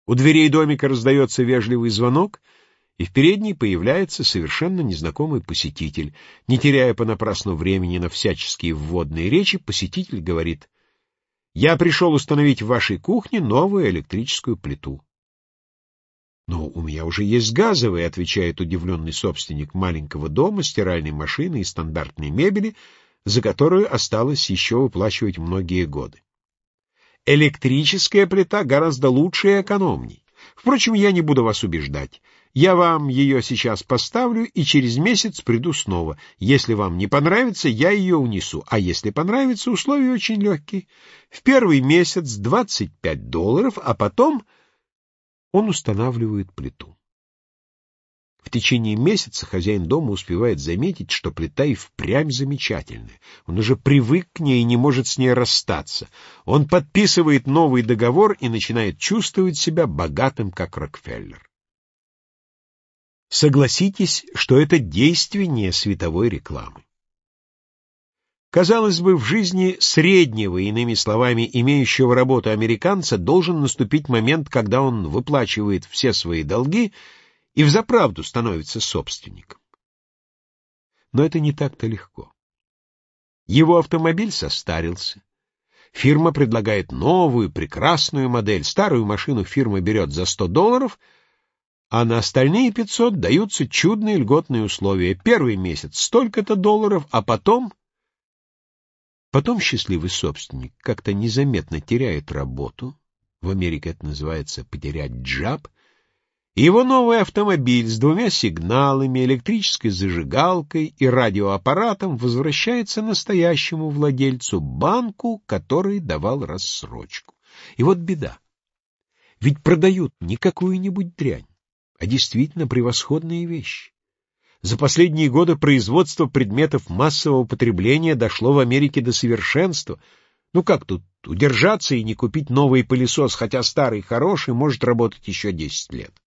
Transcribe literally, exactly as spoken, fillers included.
У дверей домика раздается вежливый звонок, и в передней появляется совершенно незнакомый посетитель. Не теряя понапрасну времени на всяческие вводные речи, посетитель говорит: «Я пришел установить в вашей кухне новую электрическую плиту». «Но у меня уже есть газовые», — отвечает удивленный собственник маленького дома, стиральной машины и стандартной мебели, за которую осталось еще выплачивать многие годы. «Электрическая плита гораздо лучше и экономней. Впрочем, я не буду вас убеждать. Я вам ее сейчас поставлю и через месяц приду снова. Если вам не понравится, я ее унесу. А если понравится, условия очень легкие. В первый месяц двадцать пять долларов, а потом...» Он устанавливает плиту. В течение месяца хозяин дома успевает заметить, что плита и впрямь замечательная. Он уже привык к ней и не может с ней расстаться. Он подписывает новый договор и начинает чувствовать себя богатым, как Рокфеллер. Согласитесь, что это действеннее световой рекламы. Казалось бы, в жизни среднего, иными словами, имеющего работу американца, должен наступить момент, когда он выплачивает все свои долги и взаправду становится собственником. Но это не так-то легко. Его автомобиль состарился. Фирма предлагает новую, прекрасную модель. Старую машину фирма берет за сто долларов, а на остальные пятьсот даются чудные льготные условия. Первый месяц столько-то долларов, а потом... Потом счастливый собственник как-то незаметно теряет работу, в Америке это называется «потерять джаб», и его новый автомобиль с двумя сигналами, электрической зажигалкой и радиоаппаратом возвращается настоящему владельцу, банку, который давал рассрочку. И вот беда. Ведь продают не какую-нибудь дрянь, а действительно превосходные вещи. За последние годы производство предметов массового потребления дошло в Америке до совершенства. Ну как тут удержаться и не купить новый пылесос, хотя старый хороший может работать еще десять лет?